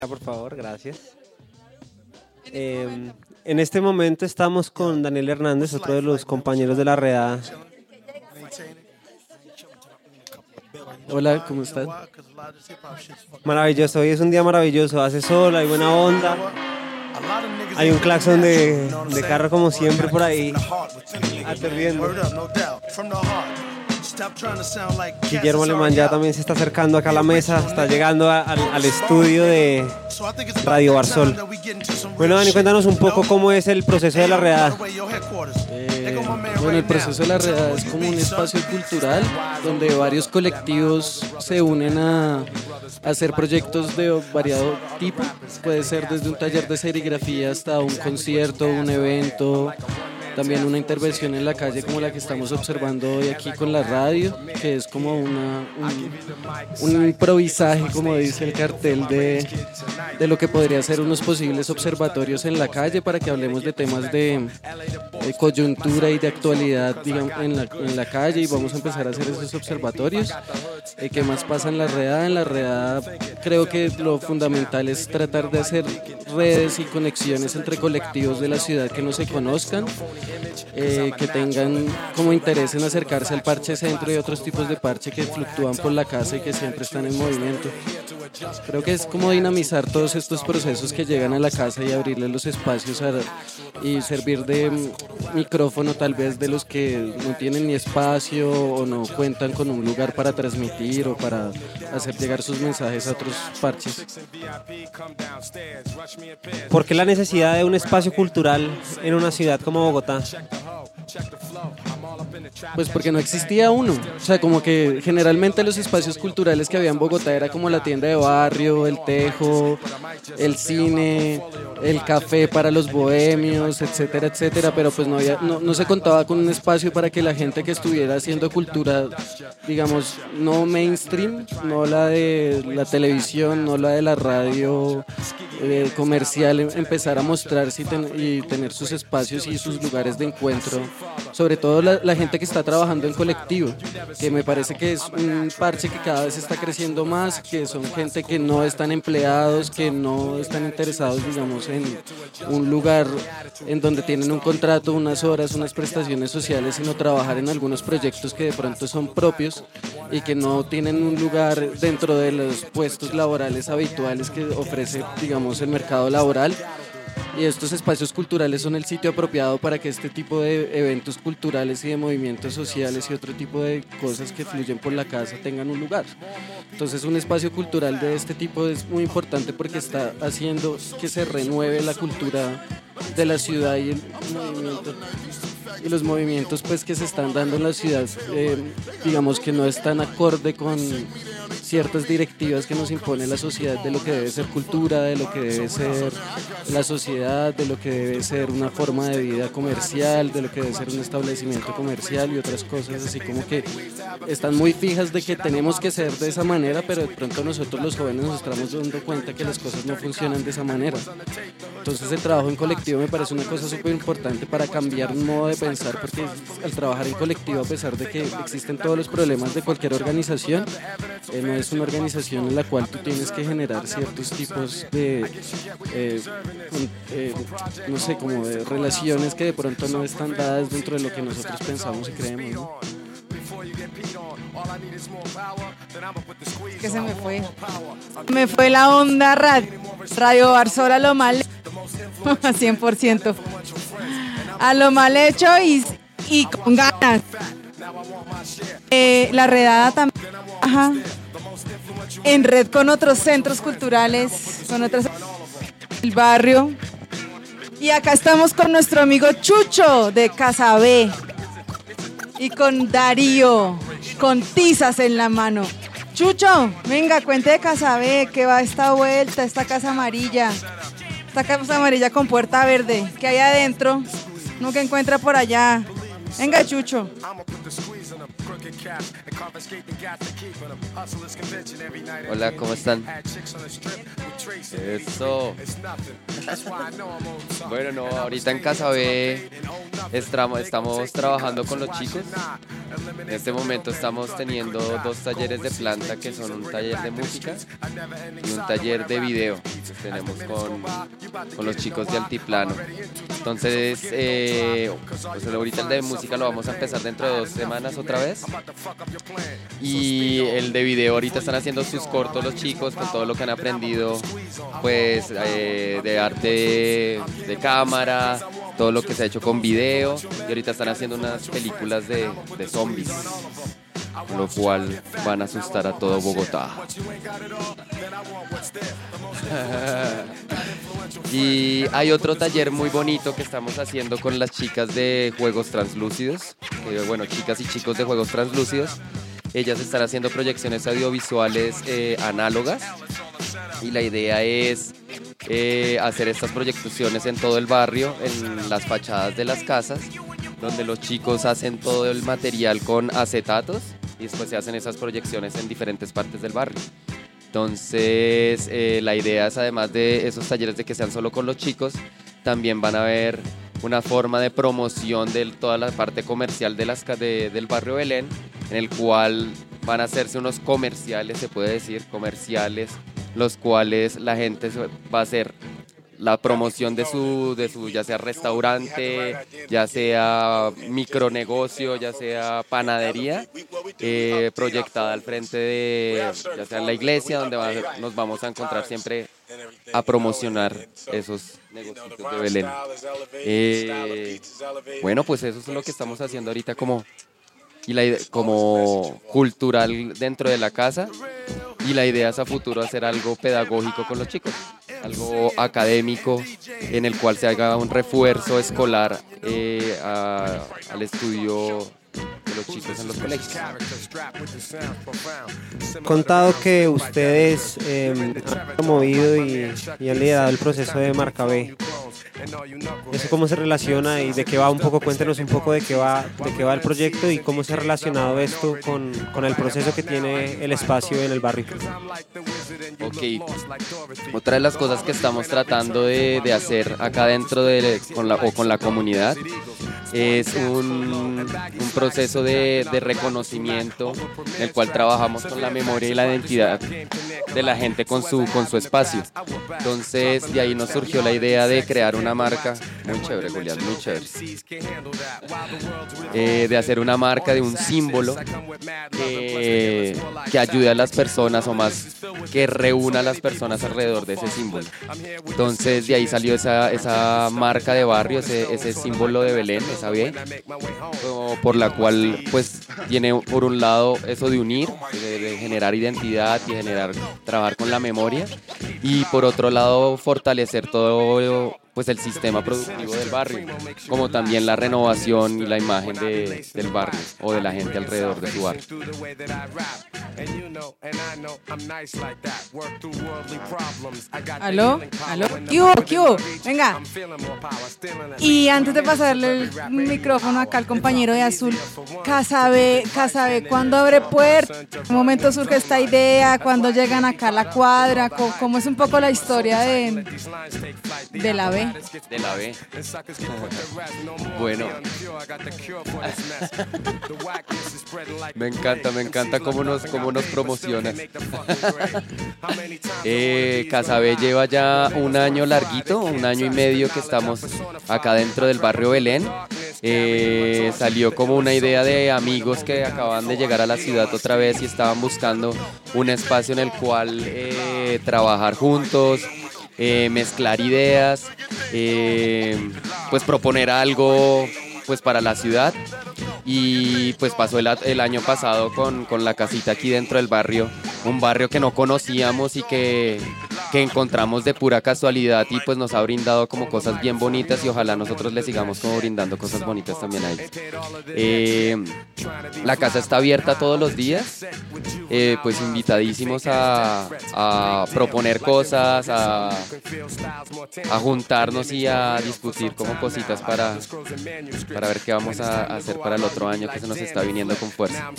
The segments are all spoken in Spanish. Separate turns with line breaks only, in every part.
Por favor, gracias. En este momento estamos con Daniel Hernández, otro de los compañeros de la redada.
Hola, ¿cómo estás?
Maravilloso, hoy es un día maravilloso, hace sol, hay buena onda. Hay un claxon de carro como siempre por ahí, aturdiendo. Guillermo Alemán ya también se está acercando acá a la mesa, está llegando al estudio de Radio Barsol. Bueno, Dani, cuéntanos un poco cómo es el proceso de la redada.
Bueno, el proceso de la redada es como un espacio cultural donde varios colectivos se unen a hacer proyectos de variado tipo. Puede ser desde un taller de serigrafía hasta un concierto, un evento, también una intervención en la calle como la que estamos observando hoy aquí con la radio, que es como un improvisaje, como dice el cartel, de lo que podría ser unos posibles observatorios en la calle para que hablemos de temas de coyuntura y de actualidad, digamos, en la calle, y vamos a empezar a hacer esos observatorios. ¿Qué más pasa en la redada? En la redada creo que lo fundamental es tratar de hacer redes y conexiones entre colectivos de la ciudad que no se conozcan, que tengan como interés en acercarse al parche centro y otros tipos de parche que fluctúan por la casa y que siempre están en movimiento. Creo que es como dinamizar todos estos procesos que llegan a la casa y abrirle los espacios y servir de micrófono tal vez de los que no tienen ni espacio o no cuentan con un lugar para transmitir o para hacer llegar sus mensajes a otros parches.
¿Por qué la necesidad de un espacio cultural en una ciudad como Bogotá?
Pues porque no existía uno, o sea, como que generalmente los espacios culturales que había en Bogotá era como la tienda de barrio, el tejo, el cine, el café para los bohemios, etcétera, etcétera, pero pues no se contaba con un espacio para que la gente que estuviera haciendo cultura, digamos, no mainstream, no la de la televisión, no la de la radio comercial, empezara a mostrarse y tener sus espacios y sus lugares de encuentro, sobre todo la gente que está trabajando en colectivo, que me parece que es un parche que cada vez está creciendo más, que son gente que no están empleados, que no están interesados, digamos, en un lugar en donde tienen un contrato, unas horas, unas prestaciones sociales, sino trabajar en algunos proyectos que de pronto son propios y que no tienen un lugar dentro de los puestos laborales habituales que ofrece, digamos, el mercado laboral. Y estos espacios culturales son el sitio apropiado para que este tipo de eventos culturales y de movimientos sociales y otro tipo de cosas que fluyen por la casa tengan un lugar. Entonces un espacio cultural de este tipo es muy importante porque está haciendo que se renueve la cultura de la ciudad y los movimientos pues que se están dando en la ciudad, digamos que no están acorde con ciertas directivas que nos impone la sociedad de lo que debe ser cultura, de lo que debe ser la sociedad, de lo que debe ser una forma de vida comercial, de lo que debe ser un establecimiento comercial y otras cosas así como que están muy fijas de que tenemos que ser de esa manera, pero de pronto nosotros los jóvenes nos estamos dando cuenta que las cosas no funcionan de esa manera. Entonces el trabajo en colectivo me parece una cosa súper importante para cambiar un modo de pensar, porque al trabajar en colectivo, a pesar de que existen todos los problemas de cualquier organización, no es una organización en la cual tú tienes que generar ciertos tipos de, no sé, como de relaciones que de pronto no están dadas dentro de lo que nosotros pensamos y creemos, ¿no?
Que se me fue. Me fue la onda Radio Barsol a lo mal 100%. A lo mal hecho y con ganas. La redada también. Ajá. En red con otros centros culturales, con otros el barrio. Y acá estamos con nuestro amigo Chucho de Casa B y con Darío, con tizas en la mano. Chucho, venga, cuente de Casa B, que va esta vuelta, esta casa amarilla con puerta verde, ¿qué hay adentro? ¿No que encuentra por allá? Venga, Chucho.
Hola, ¿cómo están? Eso. Bueno, no, ahorita en Casa B estamos trabajando con los chicos. En este momento estamos teniendo 2 talleres de planta que son un taller de música y un taller de video que tenemos con los chicos de Altiplano. Entonces, pues ahorita el de música lo vamos a empezar dentro de 2 semanas otra vez. Y el de video ahorita están haciendo sus cortos los chicos con todo lo que han aprendido, pues de arte de cámara, todo lo que se ha hecho con video. Y ahorita están haciendo unas películas de zombies, lo cual van a asustar a todo Bogotá. Y hay otro taller muy bonito que estamos haciendo con las chicas de Juegos Translúcidos, bueno, chicas y chicos de Juegos Translúcidos. Ellas están haciendo proyecciones audiovisuales análogas y la idea es hacer estas proyecciones en todo el barrio, en las fachadas de las casas, donde los chicos hacen todo el material con acetatos y después se hacen esas proyecciones en diferentes partes del barrio. Entonces, la idea es, además de esos talleres de que sean solo con los chicos, también van a haber una forma de promoción de toda la parte comercial del barrio Belén, en el cual van a hacerse unos comerciales, se puede decir, comerciales, los cuales la gente va a hacer la promoción de su ya sea restaurante, ya sea micronegocio, ya sea panadería, proyectada al frente de ya sea la iglesia, donde nos vamos a encontrar siempre a promocionar esos negocios de Belén. Bueno, pues eso es lo que estamos haciendo ahorita como cultural dentro de la casa, y la idea es a futuro hacer algo pedagógico con los chicos, algo académico en el cual se haga un refuerzo escolar al estudio de los chicos en los colegios.
Contado que ustedes han promovido y han liderado el proceso de Marca B. ¿Eso cómo se relaciona y de qué va un poco? Cuéntenos un poco de qué va el proyecto y cómo se ha relacionado esto con el proceso que tiene el espacio en el barrio.
Ok, otra de las cosas que estamos tratando de hacer acá dentro con la comunidad es un proceso de reconocimiento en el cual trabajamos con la memoria y la identidad de la gente con su espacio. Entonces, de ahí nos surgió la idea de crear una marca, muy chévere, Julián, muy chévere, de hacer una marca de un símbolo que ayude a las personas, o más, que reúna a las personas alrededor de ese símbolo. Entonces, de ahí salió esa marca de barrio, ese símbolo de Belén, esa B, por la cual pues tiene por un lado eso de unir, de generar identidad y trabajar con la memoria, y por otro lado fortalecer todo pues el sistema productivo del barrio, como también la renovación y la imagen del barrio o de la gente alrededor de su barrio.
¿Aló? ¿Qué hubo? Venga. Y antes de pasarle el micrófono acá al compañero de Azul, Casa B, ¿cuándo abre puerta? ¿En qué momento surge esta idea? ¿Cuándo llegan acá a la cuadra? ¿Cómo es un poco la historia de la B?
De la B. Bueno. Me encanta cómo nos promocionan. Casa B lleva ya un año larguito, un año y medio que estamos acá dentro del barrio Belén. Salió como una idea de amigos que acaban de llegar a la ciudad otra vez y estaban buscando un espacio en el cual trabajar juntos, mezclar ideas, pues proponer algo pues para la ciudad. Y pues pasó el año pasado con la casita aquí dentro del barrio, un barrio que no conocíamos y que que encontramos de pura casualidad y pues nos ha brindado como cosas bien bonitas y ojalá nosotros le sigamos como brindando cosas bonitas también a ellos. La casa está abierta todos los días, pues invitadísimos a proponer cosas, a juntarnos y a discutir como cositas para ver qué vamos a hacer para el otro año que se nos está viniendo con fuerza.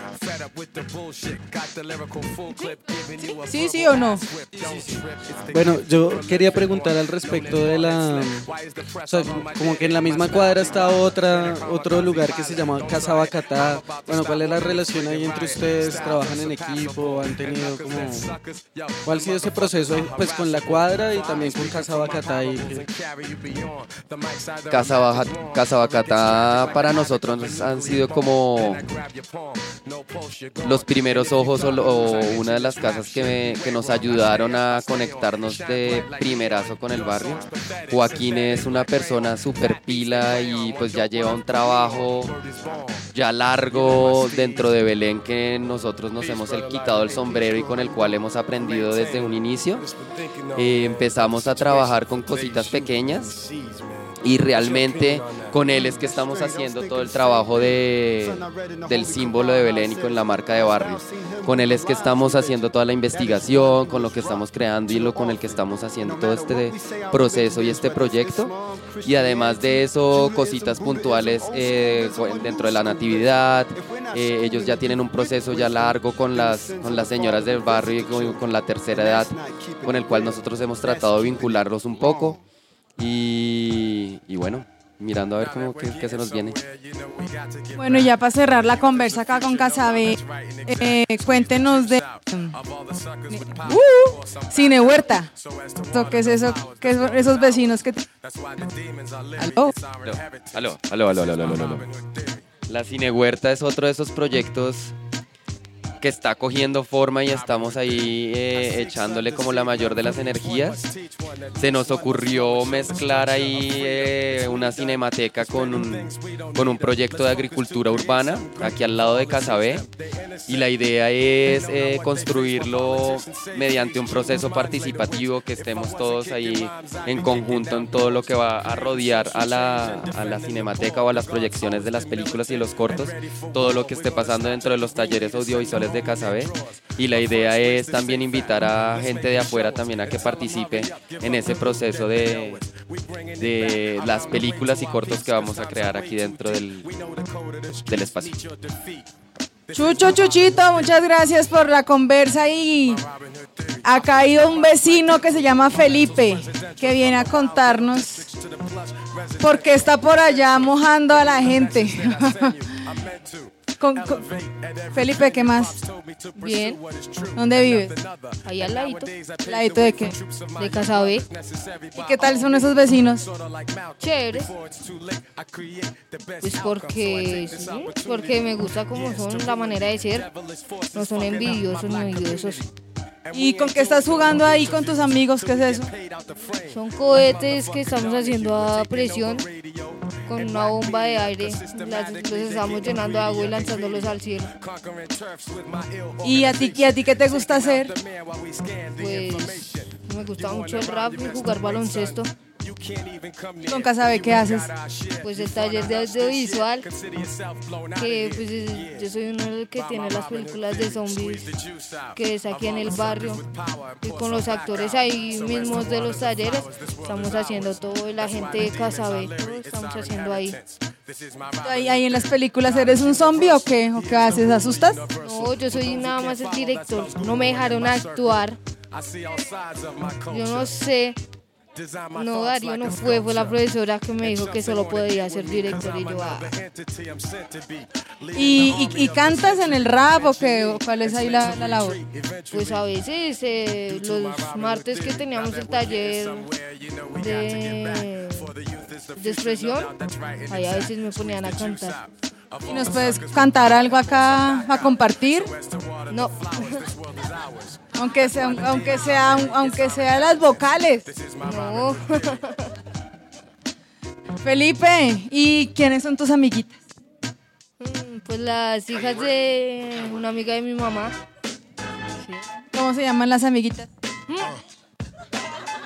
¿Sí, sí o no?
Bueno, yo quería preguntar al respecto de o sea, como que en la misma cuadra está otro lugar que se llama Casa Bacatá. Bueno, ¿cuál es la relación ahí entre ustedes? ¿Trabajan en equipo? ¿Han tenido como... ¿Cuál ha sido ese proceso pues con la cuadra y también con Casa Bacatá?
Casa Bacatá para nosotros han sido como los primeros ojos o una de las casas que nos ayudaron a conectarnos de primerazo con el barrio. Joaquín es una persona súper pila y pues ya lleva un trabajo ya largo dentro de Belén que nosotros nos hemos quitado el sombrero y con el cual hemos aprendido desde un inicio. Empezamos a trabajar con cositas pequeñas y realmente con él es que estamos haciendo todo el trabajo del símbolo de Belén y con la marca de barrios. Con él es que estamos haciendo toda la investigación, con lo que estamos creando y con el que estamos haciendo todo este proceso y este proyecto. Y además de eso, cositas puntuales dentro de la natividad. Ellos ya tienen un proceso ya largo con las señoras del barrio y con la tercera edad, con el cual nosotros hemos tratado de vincularlos un poco. Y bueno, mirando a ver qué se nos viene.
Bueno, ya para cerrar la conversa acá con Casabe, cuéntenos de Cine Huerta. ¿Qué es eso? ¿Qué son esos vecinos que
Aló. La Cine Huerta es otro de esos proyectos que está cogiendo forma y estamos ahí echándole como la mayor de las energías. Se nos ocurrió mezclar ahí una cinemateca con un proyecto de agricultura urbana aquí al lado de Casabe, y la idea es construirlo mediante un proceso participativo, que estemos todos ahí en conjunto en todo lo que va a rodear a la cinemateca o a las proyecciones de las películas y los cortos, todo lo que esté pasando dentro de los talleres audiovisuales de Casabe, y la idea es también invitar a gente de afuera también a que participe en ese proceso de las películas y cortos que vamos a crear aquí dentro del espacio.
Chuchito, muchas gracias por la conversa. Y acá hay un vecino que se llama Felipe, que viene a contarnos por qué está por allá mojando a la gente. Felipe, ¿qué más?
Bien.
¿Dónde vives?
Ahí al ladito.
¿Ladito de qué?
De Casabe.
¿Y qué tal son esos vecinos?
Chéveres. Pues porque me gusta como son, la manera de ser. No son envidiosos ni odiosos.
¿Y con qué estás jugando ahí con tus amigos? ¿Qué es eso?
Son cohetes que estamos haciendo a presión con una bomba de aire. Los estamos llenando de agua y lanzándolos al cielo.
¿Y a ti qué te gusta hacer?
Pues me gusta mucho el rap y jugar baloncesto.
¿Con Casabe qué haces?
Pues el taller de audiovisual, que pues yo soy uno de los que tiene las películas de zombies, que es aquí en el barrio, y con los actores ahí mismos de los talleres estamos haciendo todo, y la gente de Casabe, todo estamos haciendo ahí.
¿Ahí en las películas eres un zombie o qué? ¿O qué haces? ¿Asustas?
No, yo soy nada más el director, no me dejaron actuar, yo no sé. No, Darío no fue la profesora que me dijo que solo podía ser director y yo
¿Y cantas en el rap o qué? ¿O cuál es ahí la labor?
Pues a veces los martes que teníamos el taller de expresión, ahí a veces me ponían a cantar.
¿Y nos puedes cantar algo acá a compartir?
No.
Aunque sea las vocales.
No.
Felipe, ¿y quiénes son tus amiguitas?
Pues las hijas de una amiga de mi mamá.
¿Cómo se llaman las amiguitas?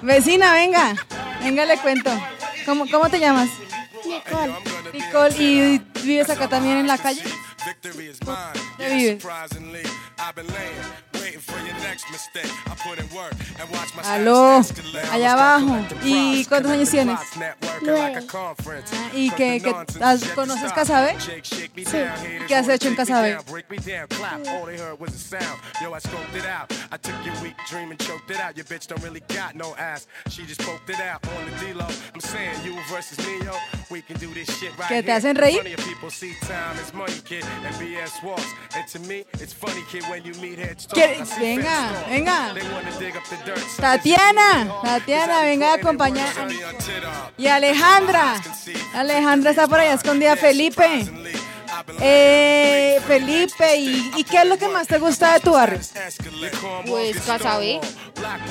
Vecina, venga. Venga, le cuento. ¿Cómo te llamas?
Nicole.
Nicole. ¿Y vives acá también en la calle? ¿Dónde vives? Aló, allá abajo. ¿Y cuántos años tienes?
9.
¿Y conoces Casabe?
Sí.
¿Qué has hecho en Casabe? ¿Que te hacen reír? Venga. Tatiana, venga a acompañar. Y Alejandra está por allá escondida. Felipe, ¿y qué es lo que más te gusta de tu barrio?
Pues Casabe.